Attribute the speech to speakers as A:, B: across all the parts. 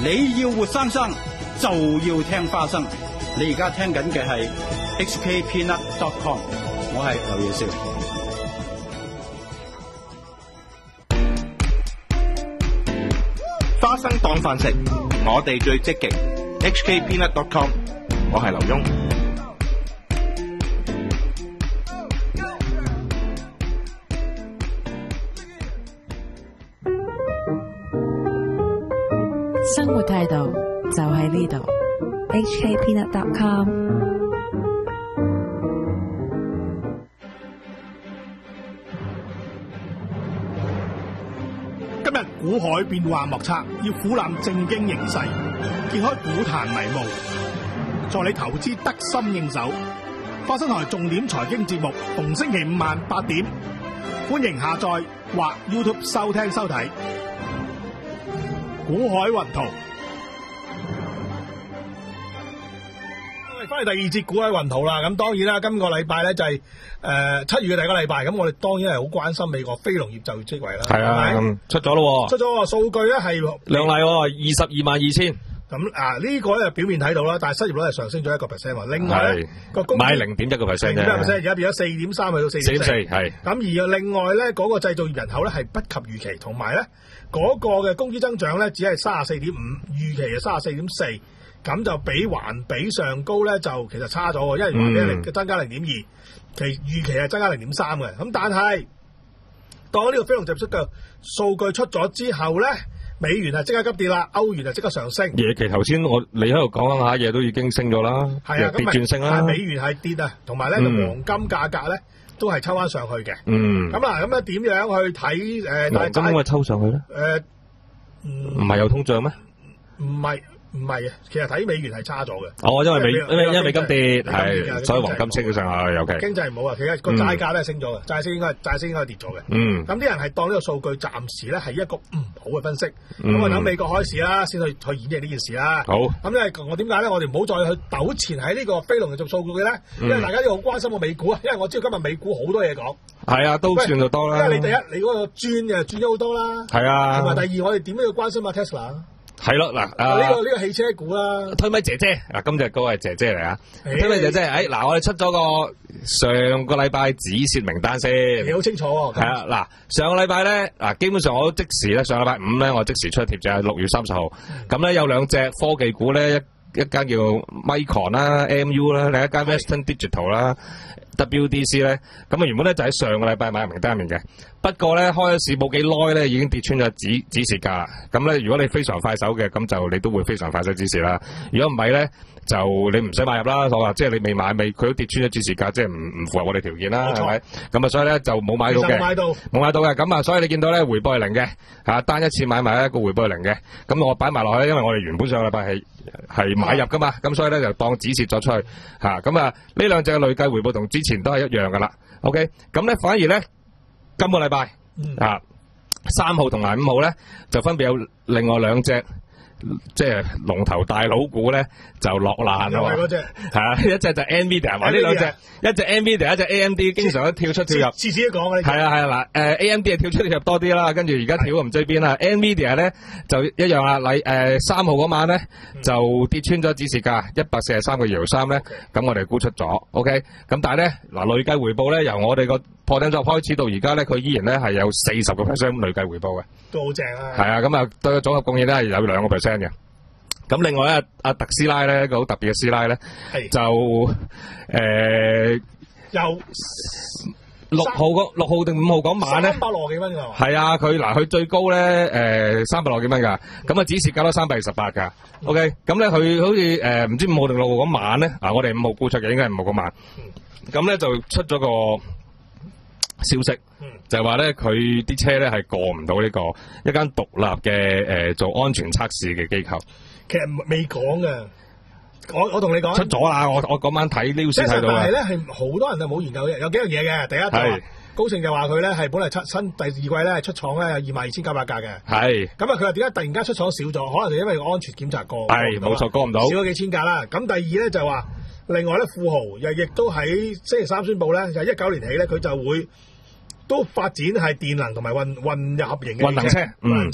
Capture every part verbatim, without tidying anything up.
A: 你要活生生就要聽花生。你而家聽緊嘅係 H K Peanut dot com， 我係劉耀少。
B: 花生當飯食，我哋最積極。H K Peanut dot com， 我係劉墉。
C: 生活態度就喺呢度。H K Peanut dot com。
D: 今日股海變幻莫測，要俯瞰正經形勢，揭開股壇迷霧，助你投資得心應手。花生台重點財經節目，逢星期五晚八點，歡迎下載或 YouTube 收聽收睇。股海雲圖，翻嚟第二節股海雲圖啦。咁當然啦，今個禮拜咧就係誒七月嘅第一個禮拜，咁我哋當然係好關心美國非農業就業職位啦。
E: 係啊，咁出咗咯，
D: 出咗個數據咧係
E: 亮麗，二十二萬二千。
D: 咁啊呢個咧表面睇到啦，但係失業率係上升咗一個 percent 喎。另外咧個工
E: 買零點一個 percent 啫，零點一 percent
D: 而家變咗四點三去到四點四，
E: 係。咁
D: 而另外咧嗰個製造業人口咧係不及預期，同埋咧嗰個嘅工資增長咧只係三十四點五，預期係三十四點四，咁就比環比上高咧就其實差咗喎，因為環比零增加零點二，其預期係增加零點三嘅。咁但係當呢個非農就業嘅數據出咗之後咧，美元係即刻急跌啦，歐元係即刻上升。
E: 夜期頭先我你喺度講緊下嘢都已經升咗啦，
D: 係啊，
E: 跌轉升啦。
D: 但係美元係跌啊，同埋咧黃金價格咧都係抽翻上去嘅。
E: 嗯。
D: 咁啊，咁咧點樣去睇誒？
E: 黃金點解抽上去咧？
D: 誒，
E: 唔係有通脹咩？
D: 唔係。唔係啊，其實睇美元係差咗嘅。
E: 哦，因為美因為因為美金跌，係所以黃金升咗上去，尤其
D: 經濟唔好啊，其實個債價都係升咗嘅，債息應該債息應該係跌咗嘅。
E: 嗯。
D: 咁啲人係當呢個數據暫時咧係一個唔好嘅分析。咁我等美國開市啦，先去去演繹呢件事啦。
E: 好。
D: 咁因為我點解咧？我哋唔好再去糾纏喺呢個非農就業數據嘅咧，因為大家都好關心個美股啊。因為我知道今日美股好多嘢講。
E: 係啊，都算就多啦。
D: 因為你第一，你嗰個轉嘅轉咗好多啦。
E: 係啊。
D: 同埋第二，我哋點都要關心下 Tesla。
E: 係咯，嗱，
D: 呢個呢個汽車股啦，
E: 推咪姐姐，嗱，今隻歌係姐姐嚟啊，推咪姐姐，誒，嗱，我哋出咗個上個禮拜止蝕名單先，
D: 你好清楚喎，
E: 係啊，嗱，上個禮拜咧，嗱，基本上我即時咧，上個禮拜五咧，我即時出貼就係六月三十號，咁咧有兩隻科技股咧，一一間叫 Micron 啦 ，M U 啦，另一間 Western Digital 啦。W D C 咧，咁啊原本咧就喺上個禮拜買名單入面嘅，不過咧開咗市冇幾耐咧，已經跌穿咗止止蝕價。咁咧如果你非常快手嘅，咁就你都會非常快手止蝕啦。如果唔係咧，就你唔使買入啦。我話即係你未買未，佢都跌穿咗止蝕價，即係唔唔符合我哋條件啦，係咪？咁啊所以咧就冇買到嘅，冇買到，冇買到嘅。咁啊所以你見到咧回報係零嘅，嚇單一次買埋一個回報係零嘅。咁我擺埋落去，因為我哋原本上個禮拜係係買入噶嘛，咁所以咧就當止蝕咗出去嚇。咁啊呢兩隻嘅累計回報同之前都係一樣噶啦 ，OK， 咁咧反而咧今個禮拜啊三號同埋五號咧就分別有另外兩隻即係龍頭大佬股咧就落難啦喎，係啊，一隻就 Nvidia， 話呢兩隻，一隻 Nvidia， 一隻 A M D， 經常都跳出跳入，
D: 次次都講啊，
E: 係啊係啊嗱，誒 A M D 係跳出跳入多啲啦，跟住而家跳唔知邊啦 ，Nvidia 咧就一樣啦，禮誒三號嗰晚咧就跌穿咗指示價一百四十三個二毫三咧，咁我哋沽出咗 ，OK， 咁但係咧嗱累計回報咧由我哋個破頂作開始到而家咧，佢依然咧係有四十個 percent 累計回報嘅，
D: 都好正啊！
E: 係啊，咁啊對個組合貢獻咧係有兩個 percent 嘅。咁另外咧，阿特斯拉咧一個好特別嘅師奶咧，就誒
D: 由
E: 六號嗰六號定五號嗰晚咧，
D: 三百六幾蚊㗎，
E: 係啊，佢嗱佢最高咧誒三百六幾蚊㗎，咁啊指示價都三百二十八㗎。OK，咁咧佢好似誒唔知五號定六號嗰晚咧，嗱我哋五號沽出嘅應該係五號嗰晚，咁咧就出咗個消息，就係話咧佢啲車咧係過唔到呢個一間獨立嘅誒做安全測試嘅機構。
D: 其實未講嘅，我我同你講
E: 出咗啦，我我嗰晚睇 news 睇到啦。
D: 但係咧係好多人就冇研究嘅，有幾樣嘢嘅。第一就話高盛就話佢咧係本嚟出新第二季咧出廠咧有二萬二千九百架嘅。係。咁啊佢話點解突然間出廠少咗？可能就因為個安全檢查過。係冇錯，過唔到。少咗幾千架啦。咁第二咧就話，另外咧富豪又亦都喺星期三宣布咧，就係一九年起咧佢就會都發展係電能同埋混混合型嘅
E: 混能車。
D: 混能車。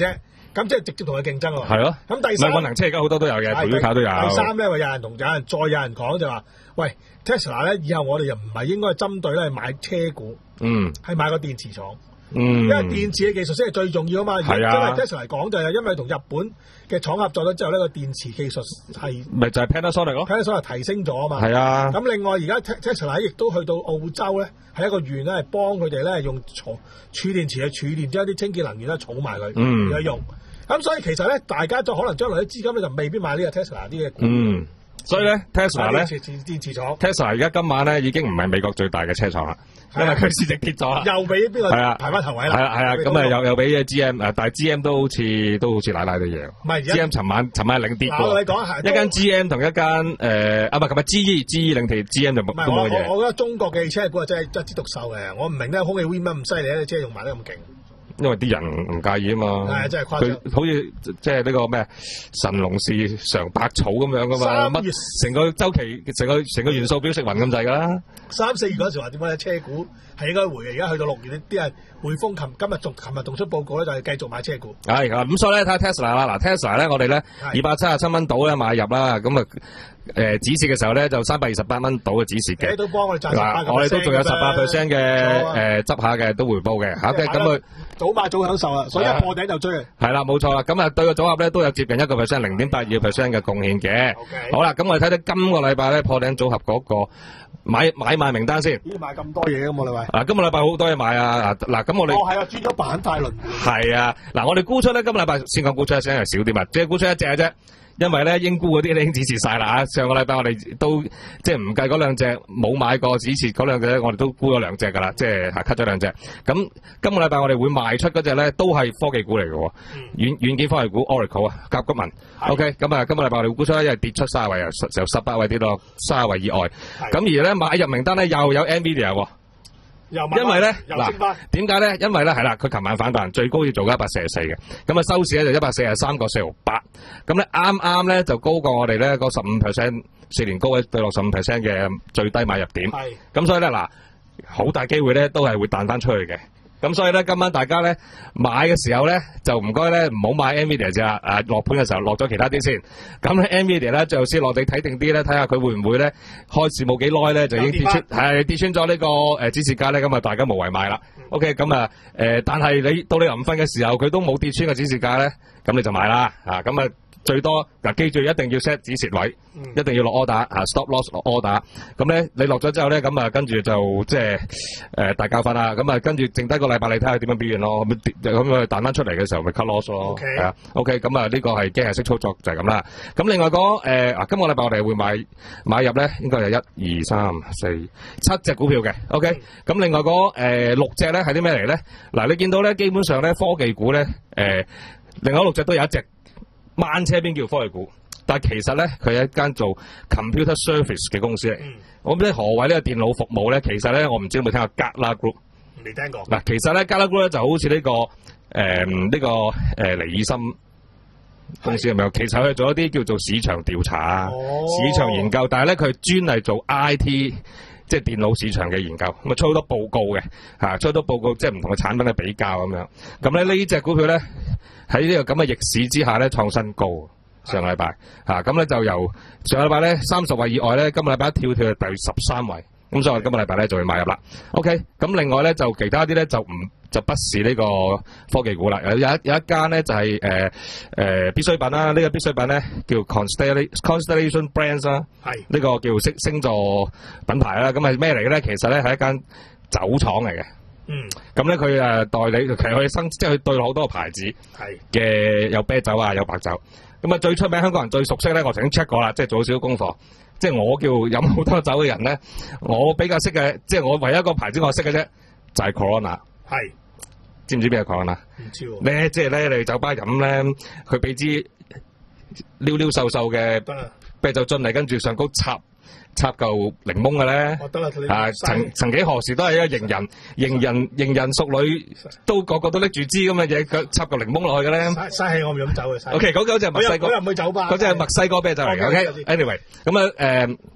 D: 咁即係直接同佢競爭咯。
E: 係咯。
D: 咁第三，
E: 唔係運能車而家好多都有嘅，陪跑都有。
D: 第三咧，話有人同有人再有人講就話，喂 Tesla 咧，以後我哋又唔係應該針對咧買車股，
E: 嗯，
D: 係買個電池廠。
E: 嗯，
D: 因為電池嘅技術先係最重要啊嘛。
E: 係啊。
D: 因為 Tesla 嚟講就係因為同日本嘅廠合作咗之後呢個電池技術係
E: 咪就係 Panasonic 咯
D: ，Panasonic 提升咗啊嘛。
E: 係啊。
D: 咁另外而家 Tesla 亦都去到澳洲咧，係一個縣咧，係幫佢哋咧用儲儲電池去儲電，將啲清潔能源咧儲埋佢，
E: 嗯，
D: 而用。咁所以其實咧，大家就可能將來啲資金咧就未必買呢個 Tesla 啲嘅股。
E: 嗯。所以咧 ，Tesla 咧，
D: 電池廠
E: ，Tesla 而家今晚咧已經唔係美國最大嘅車廠啦，因為佢市值跌咗啦，
D: 又俾邊個排翻頭位啦？
E: 係啊係啊，咁啊又又俾 G M 誒，但係 G M 都好似都好似奶奶嘅嘢。
D: 唔係
E: G M 尋晚尋晚領跌
D: 喎。我你講係
E: 一間 G M 同一間誒啊唔係，琴日 G E G E 領跌 ，G M 就冇都冇嘢。
D: 我我覺得中國嘅汽車股真係一枝獨秀嘅，我唔明咧空氣污染咁犀利咧，即係用埋得咁勁。
E: 因為啲人唔介意啊嘛，
D: 係真係誇張。
E: 佢好似即係呢個咩神農氏嘗百草咁樣噶嘛，乜成個週期、成個成個元素表食勻咁滯噶啦。
D: 三四月嗰時話點解車股係應該回嘅，而家去到六月啲人匯豐琴今日仲琴日仲出報告咧，就係繼續買車股。
E: 係咁所以咧睇下 Tesla 啦，嗱 Tesla 咧我哋咧二百七十七蚊到咧買入啦，咁啊誒指示嘅時候咧就三百二十八蚊到嘅指示嘅。
D: 都幫我哋賺十八 percent，
E: 我哋都仲有十八 percent 嘅誒執下嘅都回報嘅嚇，咁佢
D: 早買早享受啦，所以一破頂就追。
E: 係啦，冇錯啦，咁啊對個組合咧都有接近一個 percent 零點八二 percent 嘅貢獻嘅。好啦，咁我哋睇睇今個禮拜咧破頂組合嗰個買買賣名單先。
D: 咦，買咁多嘢嘅嘛，你話？
E: 嗱，今個禮拜好多嘢買啊！嗱，咁我哋
D: 哦係啊，轉咗板塊輪。
E: 係啊，嗱，我哋沽出咧，今個禮拜先講沽出一聲係少啲嘛，即係沽出一隻嘅啫。因為咧應沽嗰啲已經指示晒啦，上個禮拜我哋都即係唔計嗰兩隻冇買過指示嗰兩隻咧，我哋都沽咗兩隻噶啦，即係嚇 cut 咗兩隻。咁今個禮拜我哋會賣出嗰隻咧，都係科技股嚟嘅喎，軟軟件科技股 Oracle 啊，甲骨文。OK，咁啊，今個禮拜我哋會沽出咧，因為跌出卅位啊，由十八位跌到卅位以外。咁而咧買入名單咧又有 Nvidia 喎。因為咧嗱，點解咧？因為咧係啦，佢琴晚反彈最高要做一百四十四嘅，咁啊收市咧就一百四十三個四毫八，咁咧啱啱咧就高過我哋咧個十五 percent 四年高位對落十五 percent 嘅最低買入點，係，咁所以咧嗱，好大機會咧都係會彈翻出去嘅。咁所以咧，今晚大家咧買嘅時候咧，就唔該咧，唔好買 Nvidia 啫，啊落盤嘅時候落咗其他啲先。咁咧 Nvidia 咧最後先落地睇定啲咧，睇下佢會唔會咧開市冇幾耐咧就已經跌穿，係跌穿咗呢個誒指示價咧，咁啊大家無謂買啦。OK，咁啊誒，但係你到你臨瞓嘅時候，佢都冇跌穿個指示價咧，咁你就買啦。啊，咁啊。最多嗱，記住一定要 set 止蝕位，嗯、一定要落 order 啊 ，stop loss 落 order。咁咧，你落咗之後咧，咁啊，跟住就即係誒大教訓啦。咁啊，跟住剩低個禮拜你睇下點樣表現咯。咁咁啊彈翻出嚟嘅時候咪 cut loss 咯。係啊 ，OK。咁啊，呢個係機械式操作就係咁啦。咁另外嗰誒啊，今個禮拜我哋會買買入咧，應該係一二三四七隻股票嘅。OK。咁、嗯、另外嗰誒、呃、六隻咧係啲咩嚟咧？嗱，你見到咧，基本上咧科技股咧誒、呃，另外六隻都有一隻。掹車邊叫科技股，但係其實咧佢係一間做 computer service 嘅公司嚟。嗯、我唔知何謂呢個電腦服務咧，其實咧我唔知有冇聽過 Gala Group。
D: 未聽過。嗱，
E: 其實咧 Gala Group 咧就好似呢、這個誒呢、呃這個誒、呃、尼爾森公司係咪？其實佢做一啲叫做市場調查、哦、市場研究，但係咧佢係專係做 I T。即係電腦市場嘅研究，咁啊出好多報告嘅，嚇出好多報告，即係唔同嘅產品嘅比較咁樣。咁咧呢隻股票咧喺呢個咁嘅逆市之下咧創新高，上個禮拜嚇咁咧就由上個禮拜咧三十位以外咧，今個禮拜一跳跳去第十三位，咁所以我今個禮拜咧就會買入啦。OK，咁另外咧就其他啲咧就唔就不是呢個科技股啦。有有一有一間咧就係誒誒必需品啦，呢、這個必需品咧叫 Constellation Constellation Brands 啦，係呢個叫星星座品牌啦。咁係咩嚟嘅咧？其實咧係一間酒廠嚟嘅。嗯，咁咧佢誒代理，其實佢生即係佢對好多個牌子係嘅，有啤酒啊，有白酒。咁啊最出名香港人最熟悉咧，我曾經 check 過啦，即係做少少功課。即係我叫飲好多酒嘅人咧，我比較識嘅，即係我唯一一個牌子我識嘅啫，就係、是、Corona。係，知唔知邊個 Corona？唔知喎。咧即係咧，你酒吧飲咧，佢俾支溜溜瘦瘦嘅啤酒樽嚟，跟住上高插插嚿檸檬嘅咧。得啦，啊，曾曾幾何時都係一個型人、型人、型人淑女，都個個都拎住支咁嘅嘢，插嚿檸檬落去嘅咧。嘥嘥氣，我唔飲酒嘅。O K，嗰嗰隻係墨西哥，我又唔去酒吧。嗰隻係墨西哥啤酒嚟嘅。O K，anyway，咁啊誒。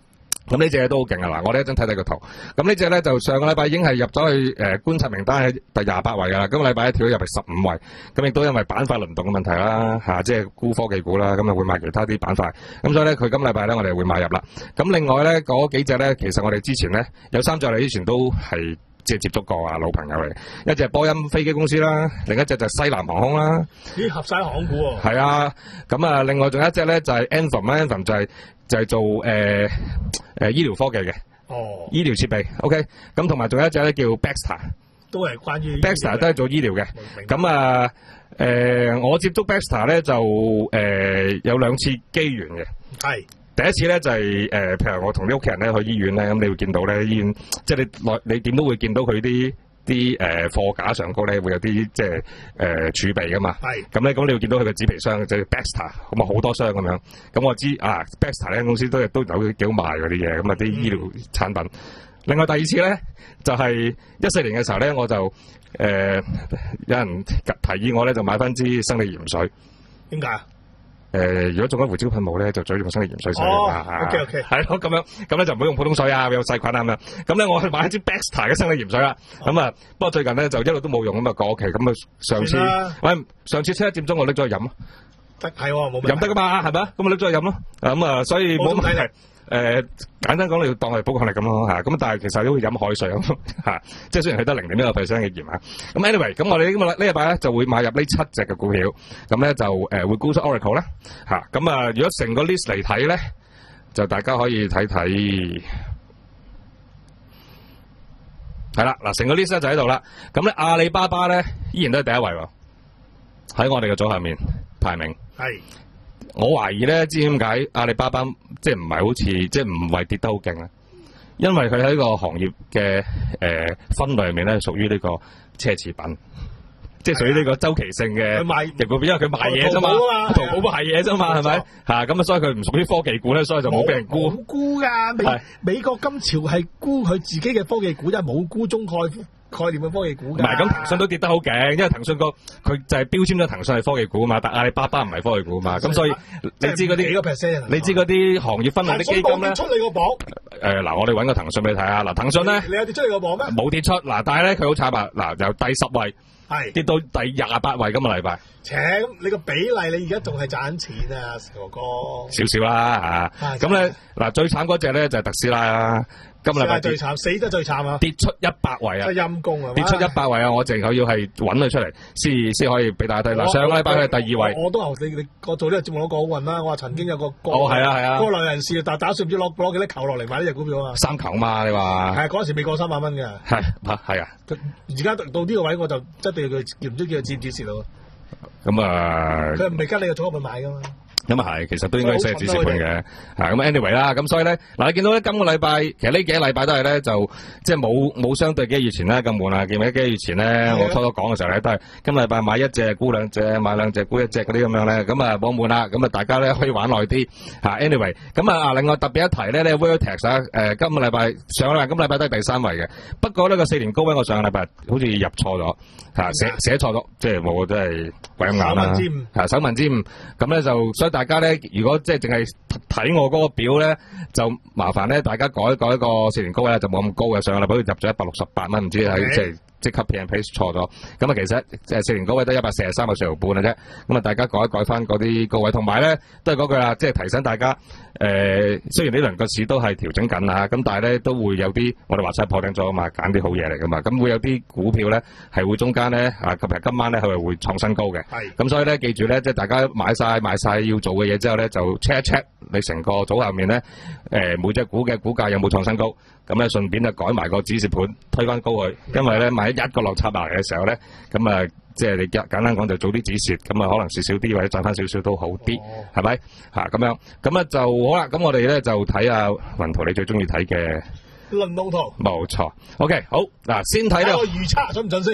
E: 咁呢隻都好勁啊！嗱，我哋一陣睇睇個圖。咁呢隻咧就上個禮拜已經係入咗去誒觀察名單喺第廿八位㗎啦。今個禮拜一跳咗入嚟十五位。咁亦都因為板塊輪動嘅問題啦，嚇、啊，即係沽科技股啦，咁啊會買其他啲板塊。咁所以咧，佢今個禮拜咧我哋會買入啦。咁另外咧嗰幾隻咧，其實我哋之前咧有三隻我哋之前都係即係接觸過啊，老朋友嚟。一隻波音飛機公司啦，另一隻就係西南航空啦。
D: 咦，合晒航空股喎。
E: 係啊，咁啊，另外仲有一隻咧就係 Anthem，Anthem 就係、是、就係、是、做誒誒、呃呃、醫療科技嘅。哦。醫療設備 ，OK。咁同埋仲有一隻咧叫 Baxter，
D: 都係關於
E: Baxter 都係做醫療嘅。咁啊誒，我接觸 Baxter 咧就誒、呃、有兩次機緣嘅。係。第一次咧就係、是、誒、呃，譬如我同啲屋企人咧去醫院咧，咁你會見到咧醫院，即係你內你點都會見到佢啲啲誒貨架上高咧會有啲即係誒儲備噶嘛。係。咁咧咁你會見到佢嘅紙皮箱，就係 Baxter， 咁啊好多箱咁樣。咁我知啊 Baxter 呢間公司都都有幾好賣嗰啲嘢，咁啊啲醫療產品。嗯、另外第二次咧就係一四年嘅時候咧，我就誒、呃、有人提議我咧就買翻支生理鹽水。點解？誒、呃，如果中咗胡椒噴霧咧，就嘴住個生理鹽水水啊嘛。OK OK，係咯，咁樣咁咧就唔好用普通水啊，有細菌啊咁樣。咁咧我去買一支 Baxter 嘅生理鹽水啦。咁啊，不過最近咧就一路都冇用咁啊過期。咁啊上次，喂，上次七一點鐘我拎咗去飲咯。得係喎，冇飲得噶嘛，係咪？咁我拎咗去飲咯。咁啊，所以冇問題。誒、呃，簡單講，你要當係保抗力咁咯吓，咁但係其實都會飲海水咁吓，即係雖然佢得零點一個 percent 嘅鹽啊。咁 anyway，咁我哋呢個呢日拜咧就會買入呢七隻嘅股票，咁咧就誒、呃、會沽出 Oracle 啦吓。咁啊，如果成個 list 嚟睇咧，就大家可以睇睇，係啦嗱，成個 list 就喺度啦。咁咧阿里巴巴咧依然都係第一位喎，喺我哋嘅組下面排名係。我懷疑咧，知點解阿里巴巴即係唔係好似即係唔係跌得好勁咧？因為佢喺個行業嘅誒、呃、分類入面咧，屬於呢個奢侈品，即係屬於呢個周期性嘅。佢賣，因為佢賣嘢啫嘛，淘寶賣嘢啫嘛，係咪？嚇咁啊，所以佢唔屬於科技股咧，所以就冇俾人沽。
D: 冇沽㗎，美美國今朝係沽佢自己嘅科技股，即係冇沽中概概念嘅科技股。唔
E: 係咁，騰訊都跌得好勁，因為騰訊個佢就係標籤咗騰訊係科技股啊嘛，但阿里巴巴唔係科技股啊嘛，咁所以你知嗰啲幾個 percent，你知嗰啲行業分類啲基金咧，
D: 出你個榜。
E: 誒嗱，我哋揾個騰訊俾你睇下，嗱騰訊咧，
D: 你有跌出你個榜咩？冇
E: 跌出，嗱但係咧佢好慘啊，嗱由第十位係跌到第廿八位，今個禮拜。
D: 請你個比例，你而家仲係賺錢啊，哥哥。
E: 少少啦嚇，咁咧嗱最慘嗰隻咧就係特斯拉啦。今日禮拜最慘，死得最慘啊！跌出一百位啊！真係陰公啊！跌出一百位啊！我淨係要係揾佢出嚟，先先可以俾大家睇。嗱，上個禮拜佢係第二位。我，我都話你你我做呢個節目攞過好運啦！我話曾經有個個哦係啊係啊，個內人士但打算唔知攞攞幾多球落嚟買呢隻股票啊！三球嘛，你話係啊？嗰陣時未過三百蚊嘅。係嚇係啊！而家到呢個位我就一定要佢叫唔知叫佢止唔止蝕咯。咁啊，佢唔係跟你個組合去買噶嘛。咁啊係，其實都應該係止蝕盤嘅，嚇咁 anyway 啦，咁所以咧嗱，你見到咧今個禮拜，其實呢幾個禮拜都係咧就即係冇冇相對幾個月前咧咁悶啊，記唔記得幾個月前咧我初初講嘅時候咧都係今個禮拜買一隻沽兩隻，買兩隻沽一隻嗰啲咁樣咧，咁啊冇悶啦，咁啊大家咧可以玩耐啲嚇 anyway，咁啊另外特別一提咧，呢 Vertex 啊誒今個禮拜上個禮拜今個禮拜都係第三位嘅，不過呢個四年高位我上個禮拜好似入錯咗嚇，寫寫錯咗，即係我都係鬼咁眼啦嚇，手民之誤咁咧就所以。大家咧，如果即係淨係睇我嗰個表咧，就麻煩咧，大家改一改一個四年高位咧，就冇咁高嘅。上個禮拜入咗一百六十八蚊，唔知喺即係即刻 P and Paste 錯咗。咁啊，其實即係四年高位得一百四十三個四毫半嘅啫。咁啊，大家改一改翻嗰啲高位，同埋咧都係嗰句啦，即係提醒大家。誒、呃，雖然呢輪個市都係調整緊啊，咁但係咧都會有啲我哋話晒破頂咗啊嘛，揀啲好嘢嚟噶嘛，咁會有啲股票咧係會中間咧啊，特別係今晚咧佢係會創新高嘅。係。咁所以咧記住咧，即係大家買晒買晒要做嘅嘢之後咧，就 check 一 check 你成個組合面咧，誒、呃、每隻股嘅股價有冇創新高，咁咧順便就改埋個指示盤推翻高佢，因為咧萬一一個落插埋嚟嘅時候咧，咁啊。即係你簡單講就早啲止蝕，咁啊可能蝕少啲或者賺翻少少都好啲，係咪嚇咁樣？咁啊就好啦。咁我哋咧就睇下雲圖你最中意睇嘅輪動圖。冇錯。OK，好嗱，先睇呢個預測準唔準先？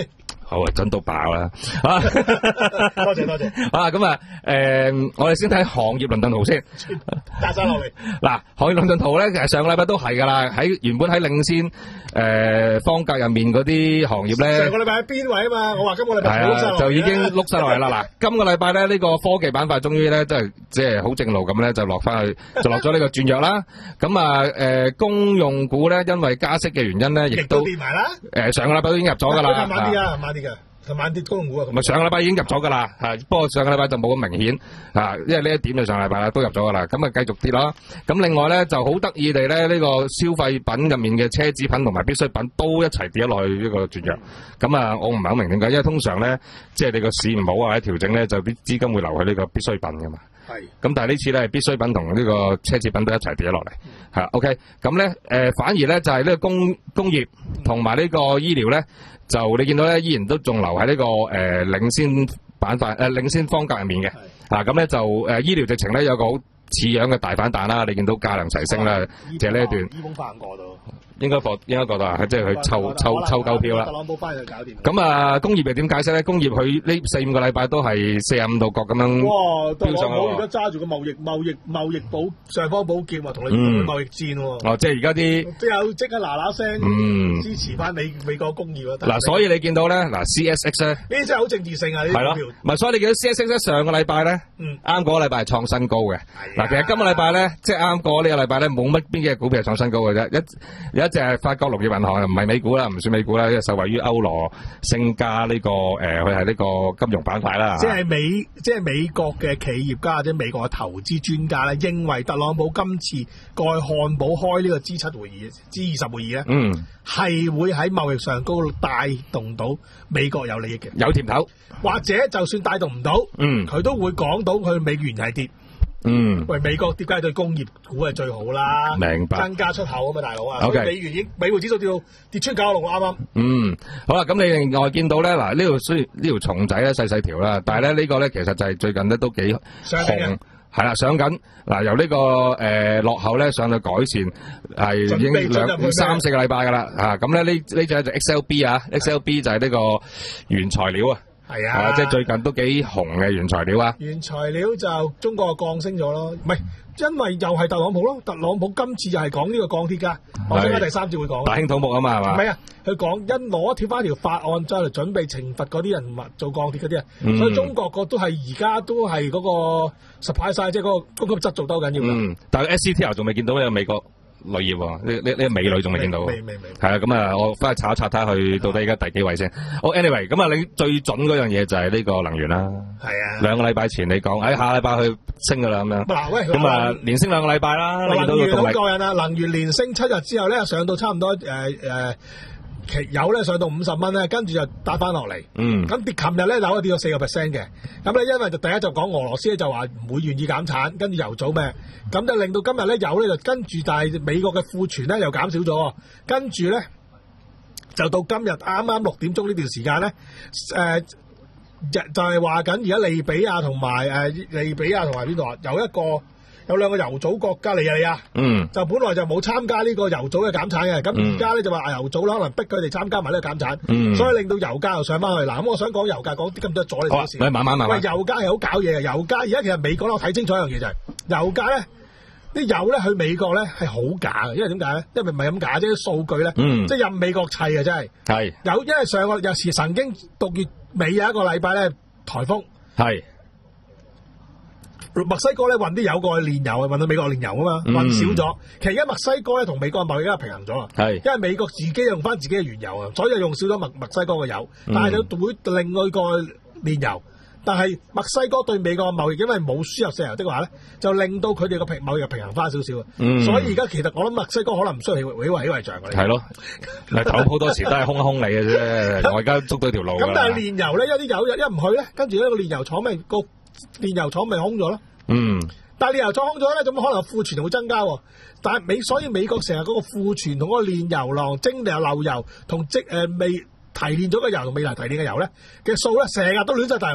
E: 好啊，準到爆啦！啊，
D: 多謝多謝。
E: 啊，咁啊，誒，我哋先睇行業輪陣圖先，
D: 加晒落嚟。
E: 嗱，行業輪陣圖咧，其實上個禮拜都係噶啦，喺原本喺領先誒方格入面嗰啲行業咧，
D: 上個禮拜喺邊位啊嘛？我話今個禮拜
E: 係啊，就已經碌晒落嚟啦。嗱，今個禮拜咧呢個科技板塊終於咧，即係即係好正路咁咧，就落翻去，就落咗呢個轉弱啦。咁啊，誒，公用股咧，因為加息嘅原因咧，亦都
D: 跌埋啦。
E: 誒，上個禮拜都已經入咗噶啦。
D: 慢慢啲啊，慢慢啲嘅。琴晚跌公用股啊，
E: 唔係上個禮拜已經入咗噶啦，係不過上個禮拜就冇咁明顯啊，因為呢一點就上個禮拜啦都入咗噶啦，咁啊繼續跌啦。咁另外咧就好得意地咧，呢個消費品入面嘅奢侈品同埋必需品都一齊跌咗落去呢個轉弱。咁啊，我唔係好明點解，因為通常咧即係你個市唔好啊，喺調整咧就啲資金會流去呢個必需品噶嘛。係。咁但係呢次咧必需品同呢個奢侈品都一齊跌咗落嚟，係 OK。咁咧誒反而咧就係呢個工工業同埋呢個醫療咧。就你見到咧，依然都仲留喺呢、這個誒、呃、領先板塊誒、呃、領先方格入面嘅，啊咁咧就誒、呃、醫療直情咧有個好似樣嘅大反彈啦，你見到價量齊升啦，就係呢一段。醫保翻過到。應該過應該過到啊，即係佢抽抽抽夠票啦。特朗普翻去搞掂。咁啊，工業又點解釋咧？工業佢呢四五個禮拜都係四十五度角咁樣。哇！特朗普而家揸住個貿易貿易貿易保上方寶劍啊，同你做貿易戰喎。哦，即係而家啲。即係即刻嗱嗱聲。嗯。支持翻美美國工業啊！嗱，所以你見到咧，嗱 C S X 咧。呢啲真係好政治性啊！呢啲股票。唔係，所以你見到 C S X 咧上個禮拜咧，啱嗰個禮拜係創新高嘅。嗱，其實今個禮拜咧，即係啱過呢個禮拜咧，冇乜邊幾隻股票係創新高嘅啫，一有。就係法國農業銀行，唔係美股啦，唔算美股啦，因為受惠於歐羅升加呢個誒，佢係呢個金融板塊啦。即係美，即係美國嘅企業家或者美國嘅投資專家咧，認為特朗普今次過去漢堡開呢個 G 七會議、G 二十會議咧，嗯，係會喺貿易上高帶動到美國有利益嘅，有甜頭，或者就算帶動唔到，嗯，佢都會講到佢美元係跌。嗯，喂，美國跌梗係對工業股係最好啦，明白，增加出口啊嘛，大佬啊， okay. 美元已經美匯指數跌到跌穿九十六啱啱。嗯，好啦，咁你另外見到咧，嗱呢條雖然呢條蟲仔咧細細條啦，但係咧呢、這個咧其實就係最近咧都幾紅，係啦，上緊嗱由呢、這個誒、呃、落後咧上到改善，係已經兩三四個禮拜噶啦吓，咁咧呢呢隻就 X L B 啊 ，X L B 就係呢個原材料啊。係啊，啊，即係最近都幾紅嘅原材料啊！原材料就中國降升咗咯，唔係因為又係特朗普咯，特朗普今次又係講呢個鋼鐵㗎，我陣間第三節會講。大興土木啊嘛，係嘛？唔係啊，佢講一攞貼翻條法案，再嚟準備懲罰嗰啲人做鋼鐵嗰啲啊，嗯、所以中國個都係而家都係嗰個 supply side，即係嗰個供給質素都好緊要㗎。嗯，但係 S C T L 仲未見到呢美國鋁業喎，呢呢呢美女仲未見到。未未未。係啊，咁啊，我翻去查一查睇下去到底而家第幾位先。好 anyway，咁啊，你最準嗰樣嘢就係呢個能源啦。係啊。兩個禮拜前你講，喺下禮拜去升㗎啦咁樣。嗱喂，咁啊，連升兩個禮拜啦。能源好過癮啊！能源連升七日之後咧，上到差唔多誒誒。期油咧上到五十蚊咧，跟住就打翻落嚟。嗯。咁跌，琴日咧樓跌到四個 percent 嘅。咁咧因為就第一就講俄羅斯咧就話唔會願意減產，跟住油組咩？咁就令到今日咧油咧就跟住，但係美國嘅庫存咧又減少咗。跟住咧就到今日啱啱六點鐘呢段時間咧，誒、呃、就就係話緊而家利比亞同埋誒利比亞同埋邊度啊？有一個。有兩個油組國家嚟啊嚟啊，嗯，就本來就冇參加呢個油組嘅減產嘅，咁而家咧就話油組啦，可能逼佢哋參加埋呢個減產，嗯，所以令到油價又上翻去。嗱，咁我想講油價講啲咁多阻你少少。喂，慢慢慢慢。喂，油價係好搞嘢嘅，油價而家其實美國咧，我睇清楚一樣嘢就係、是，油價咧啲油咧去美國咧係好假嘅，因為點解咧？因為唔係咁假啫，啲數據咧，嗯，即係任美國砌嘅真係。係。有因為上個有時曾經六月尾有一個禮拜咧颱風。係。墨西哥咧運啲油過去煉油，運到美國煉油啊嘛，運少咗。其實而家墨西哥咧同美國嘅貿易而家平衡咗啊，係，因為美國自己用翻自己嘅原油啊，所以就用少咗墨墨西哥嘅油，但係就會另外個煉油。但係墨西哥對美國嘅貿易，因為冇輸入石油的話咧，就令到佢哋個平貿易平衡翻少少啊。所以而家其實我諗墨西哥可能唔需要起起圍起圍牆嘅。係咯，頭好多時都係空一空你嘅啫。我而家捉到條路。咁但係煉油咧，有啲油一唔去咧，跟住咧個煉油廠咪個煉油廠咪空咗咯。嗯，但係煉油廠空咗咧，咁可能庫存會增加。但係美所以美國成日嗰個庫存同嗰個煉油浪蒸餾漏油同即誒未提煉咗嘅油同未來提煉嘅油咧嘅數咧，成日都亂晒大龍嘅。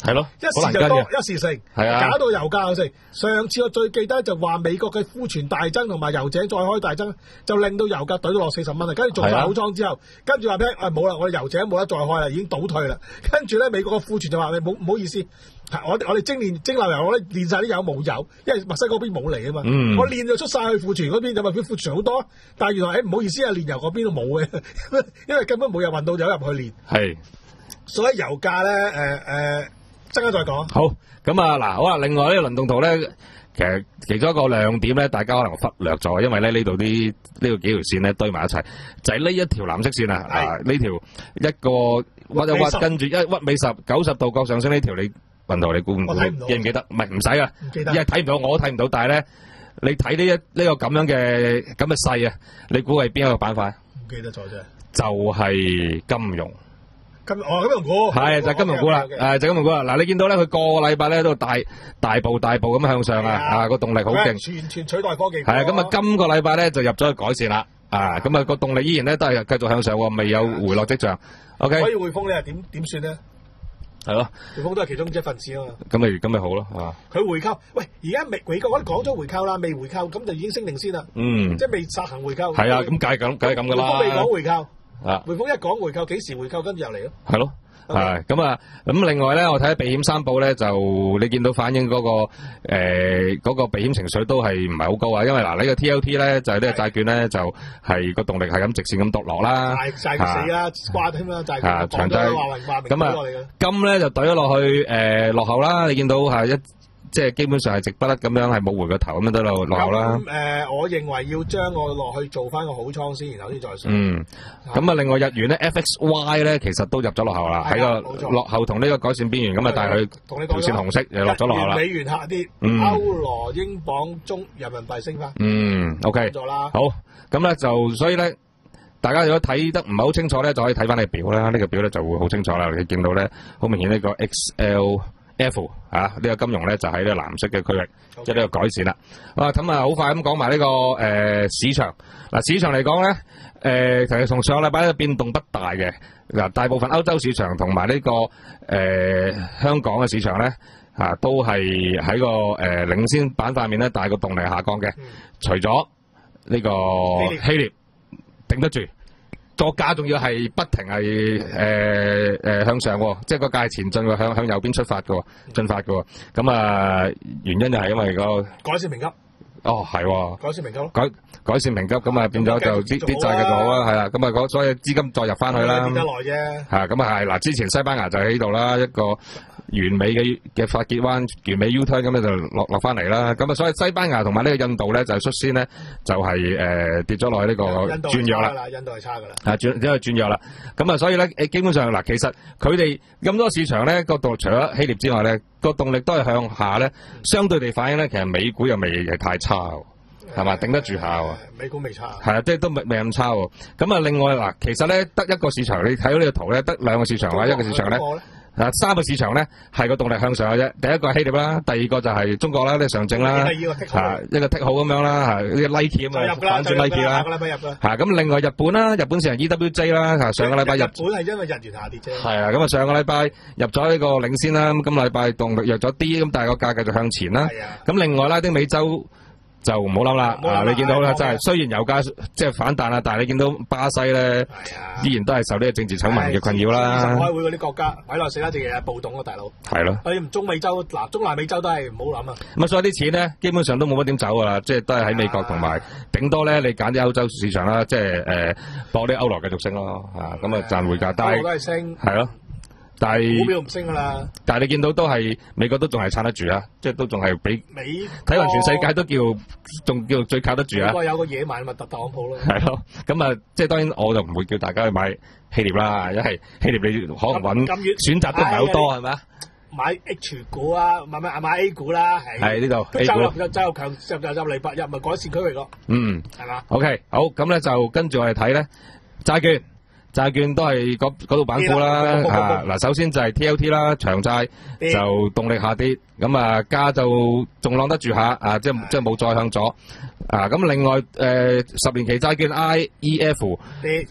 E: 係咯，
D: 一時就多，
E: 好難跟嘅。
D: 一時成，
E: 係啊
D: 搞到油價又成。上次我最記得就話美國嘅庫存大增同埋油井再開大增，就令到油價懟到落四十蚊啦。跟住做晒好倉之後，跟住話俾啊冇啦，我哋油井冇得再開啦，已經倒退啦。跟住咧美國嘅庫存就話你冇唔好意思，我我哋精煉蒸餾油我咧煉晒啲油冇油，因為墨西哥邊冇嚟啊嘛。
E: 嗯
D: 我煉就出晒去庫存嗰邊，就話佢庫存好多，但係原來誒唔好意思啊，煉油嗰邊都冇嘅，因為根本冇人運到油入去煉。
E: 係。
D: 所以油價咧誒誒，陣間再講。
E: 好，咁啊嗱，好啦，另外呢個輪動圖咧，其實其中一個亮點咧，大家可能忽略咗，因為咧呢度啲呢度幾條線咧堆埋一齊，就係呢一條藍色線啊，啊呢條一個屈一屈，跟住一屈尾十九十度角上升呢條，你運圖你估唔估？記唔記得？唔係唔使啊，因為睇唔到，我都睇唔到，但係咧你睇呢一呢個咁樣嘅咁嘅勢啊，你估係邊一個板塊？
D: 唔記得咗啫，
E: 就係金融。
D: 金哦金融股
E: 係就係金融股啦，誒就金融股啦。嗱，你見到咧，佢個個禮拜咧都大大步大步咁向上啊，啊個動力好勁，
D: 全全取代科技。
E: 係啊，咁啊今個禮拜咧就入咗去改善啦，啊咁啊個動力依然咧都係繼續向上喎，未有回落跡象。OK，
D: 所以匯豐咧點點算咧？
E: 係咯，
D: 匯豐都係其中一份子啊嘛。
E: 咁咪咁咪好咯，啊。
D: 佢回購，喂，而家美美國我哋講咗回購啦，未回購咁就已經升定先啦。
E: 嗯，
D: 即係未實行回購。
E: 係啊，咁梗係咁，梗係咁噶啦。
D: 匯豐未講回購。
E: 啊！
D: 匯豐一講回購，幾時回購，跟住又嚟咯。
E: 係咯，係咁啊！咁另外咧，我睇下避險三寶咧，就你見到反映嗰個誒嗰個避險情緒都係唔係好高啊？因為嗱呢個 T L T 咧就係呢個債券咧就係個動力係咁直線咁墮落啦，
D: 債債死啦，掛添啦，債
E: 啊長債
D: 咁
E: 咁啊金咧就懟咗落去誒落後啦，你見到係一。即係基本上係直不甩咁樣，係冇回個頭咁樣都落落後啦。
D: 咁誒，我認為要將我落去做翻個好倉先，然後先再上。
E: 嗯，咁啊，另外日元咧 F X Y 咧，其實都入咗落後啦，喺個落後同呢個改善邊緣咁啊，但係佢條線紅色又落咗落後啦。
D: 美元下跌，歐羅、英鎊、中人民幣升翻。
E: 嗯 ，OK，好，咁咧就所以咧，大家如果睇得唔係好清楚咧，就可以睇翻你表啦。呢個表咧就會好清楚啦。你見到咧，好明顯呢個 X L F 啊，呢、這個金融咧就喺呢個藍色嘅區域，即係呢個改善啦。啊，咁啊，好快咁講埋呢個誒、呃、市場。嗱、啊，市場嚟講咧，誒、呃、其實從上個禮拜咧變動不大嘅。嗱、啊，大部分歐洲市場同埋呢個誒、呃、香港嘅市場咧，啊都係喺個誒、呃、領先板塊面咧，但係個動力下降嘅。嗯、除咗呢個希臘頂得住。個價仲要係不停係誒誒向上喎，即係個價係前進喎，向向右邊出發嘅喎，進發嘅喎。咁啊，原因就係因為個
D: 改善評級。
E: 哦，係喎。改
D: 善評級咯。
E: 改改善評級，咁啊變咗就啲啲債繼續好啦，係啦。咁啊，所以資金再入翻去啦。
D: 跌得耐啫。
E: 係咁啊係嗱，之前西班牙就喺呢度啦，一個完美嘅嘅發結彎，完美 U turn 咁咧就落落翻嚟啦。咁啊，所以西班牙同埋呢個印度咧就率先咧就係誒跌咗落去呢個轉弱啦。
D: 印度係差噶啦。
E: 啊，轉因為轉弱啦。咁啊，所以咧誒，基本上嗱，其實佢哋咁多市場咧個度，除咗希臘之外咧，個動力都係向下咧，相對地反映咧，其實美股又未係太差喎，係嘛，頂得住下喎。
D: 美股未差。
E: 係啊，即係都未未咁差喎。咁啊，另外嗱，其實咧得一個市場，你睇到呢個圖咧，得兩個市場或者一個市場咧。啊，三個市場咧係個動力向上嘅啫。第一個係希臘啦，第二個就係中國啦，呢上證啦，嚇一個剔號咁樣啦，嚇呢個 Nike 咁啊，反轉 Nike 啦，嚇咁另外日本啦，日本市場 E W J 啦，嚇上個禮拜入。日
D: 本係因為日元下跌啫。係
E: 啊，咁啊上個禮拜入咗呢個領先啦，咁今禮拜動力弱咗啲，咁但係個價繼續向前啦。係啊。咁另外拉丁美洲。就唔好諗啦，啊！你見到啦，真係雖然油價即係反彈啦，但係你見到巴西咧，依然都係受呢個政治醜聞嘅困擾啦。
D: 開會嗰啲國家委內瑞拉淨係暴動啊，大佬。係咯。誒，中美洲嗱，中南美洲都係唔好諗啊。
E: 咁啊，所以啲錢咧，基本上都冇乜點走噶啦，即係都係喺美國同埋，頂多咧你揀啲歐洲市場啦，即係誒博啲歐羅繼續升咯，啊咁啊賺匯價，但係
D: 都係升。係咯。
E: 但係
D: 股票唔升噶啦，
E: 但係你見到都係美國都仲係撐得住啊，即係都仲係比
D: 美
E: 睇勻全世界都叫仲叫最靠得住啊。
D: 不過有個野蠻咪特特朗普咯。
E: 係咯，咁啊，即係當然我就唔會叫大家去買希臘啦，因為希臘你可能揾選擇都唔係好多係咪啊？
D: 買 H 股啊，買買買 A 股啦，係。係呢度 A 股。周入周入強入入嚟白入咪改善區域咯。嗯，係嘛
E: ？OK，好，咁咧就跟住我哋睇咧債券。債券都係嗰嗰度板塊啦，嚇嗱，首先就係 T L T 啦，長債就動力下跌，咁啊價就仲晾得住下，啊即係即係冇再向左，啊咁另外誒十年期債券 I E F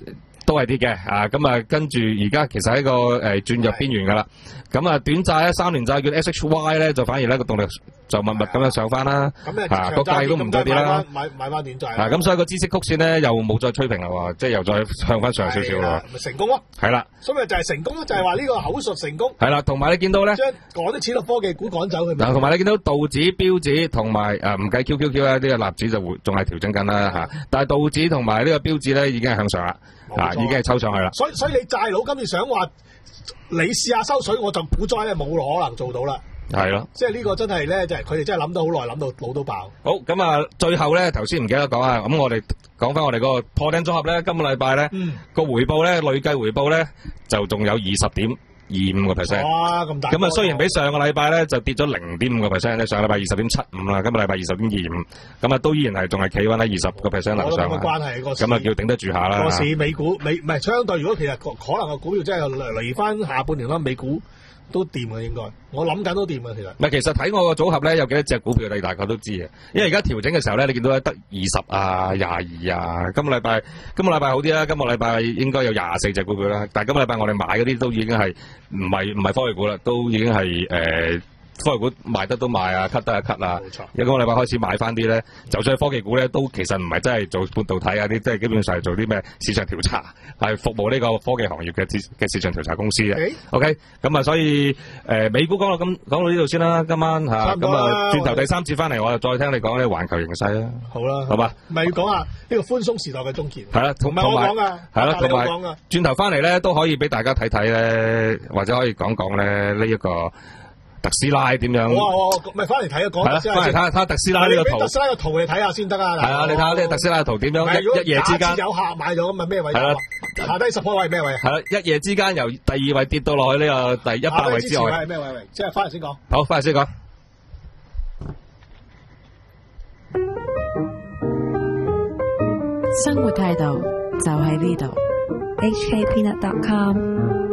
E: 都係跌嘅啊，咁啊跟住而家其實喺個誒轉入邊緣㗎啦。咁啊短債咧三年債券 S H Y 咧就反而咧個動力就密密咁樣上翻啦，
D: 咁
E: 啊個價都唔再跌啦。
D: 買買翻短債
E: 啊咁所以個孳息曲線咧又冇再吹平啦喎，即係又再向翻上少少啦。
D: 咪成功咯。
E: 係啦，
D: 所以咪就係成功咯，就係話呢個口述成功。
E: 係啦，同埋你見到咧，
D: 將趕啲錢落科技股趕走佢。
E: 嗱，同埋你見到道指、標指同埋誒唔計 Q Q Q 咧，呢個納指就會仲係調整緊啦嚇，但係道指同埋呢個標指咧已經係向上啦，啊已經係抽上去啦。
D: 所以所以你債佬今次想話你試下收水，我就股災咧冇可能做到啦。
E: 係咯，
D: 即係呢個真係咧，就係佢哋真係諗到好耐，諗到腦都爆。
E: 好咁啊，最後咧頭先唔記得講啊，咁我哋講翻我哋嗰個破頂組合咧，今個禮拜咧個回報咧累計回報咧就仲有二十點二五個 percent。
D: 哇，咁大！
E: 咁啊，雖然比上個禮拜咧就跌咗零點五個 percent 咧，上個禮拜二十點七五啦，今個禮拜二十點二五，咁啊都依然係仲係企穩喺二十個 percent 樓上啊。
D: 關係個
E: 咁啊叫頂得住下啦。
D: 個市美股美唔係相對，如果其實可能個股票真係嚟翻下半年啦，美股都掂嘅應該，我諗緊都掂嘅其實。
E: 唔係，其實睇我個組合咧有幾多隻股票，你大概都知嘅。因為而家調整嘅時候咧，你見到得二十啊、廿二啊。今個禮拜今個禮拜好啲啦，今個禮拜應該有廿四隻股票啦。但係今個禮拜我哋買嗰啲都已經係唔係唔係科技股啦，都已經係誒。呃科技股賣得都賣啊，cut 得啊 cut 啊。冇錯。一個禮拜開始買翻啲咧，就算係科技股咧，都其實唔係真係做半導體啊啲，即係基本上係做啲咩市場調查，係服務呢個科技行業嘅嘅市場調查公司嘅。
D: 欸、
E: OK，咁啊，所以誒、呃、美股講到咁講到呢度先啦，今晚嚇咁啊，轉頭第三節翻嚟，我就再聽你講呢環球形勢啦。好啦，好嘛，
D: 咪要講下呢個寬鬆時代嘅終結。
E: 係啦，同埋
D: 我講噶，
E: 係啦，同埋轉頭翻嚟咧都可以俾大家睇睇咧，或者可以講講咧呢一個。特斯拉點樣？
D: 我我咪翻嚟睇啊，講特斯拉。
E: 翻嚟睇下睇下特斯拉呢個圖。
D: 特斯拉個圖你睇下先得啊。
E: 係啊，你睇下呢個特斯拉嘅圖點樣一一夜之間。
D: 有客買咗咁啊咩位？係啦，下低十個位咩位？
E: 係啦，一夜之間由第二位跌到落去呢個第一百位之外。
D: 係咩位位？即係翻嚟先講。
E: 好，翻嚟先講。
C: 生活態度就喺呢度。H K Peanut dot com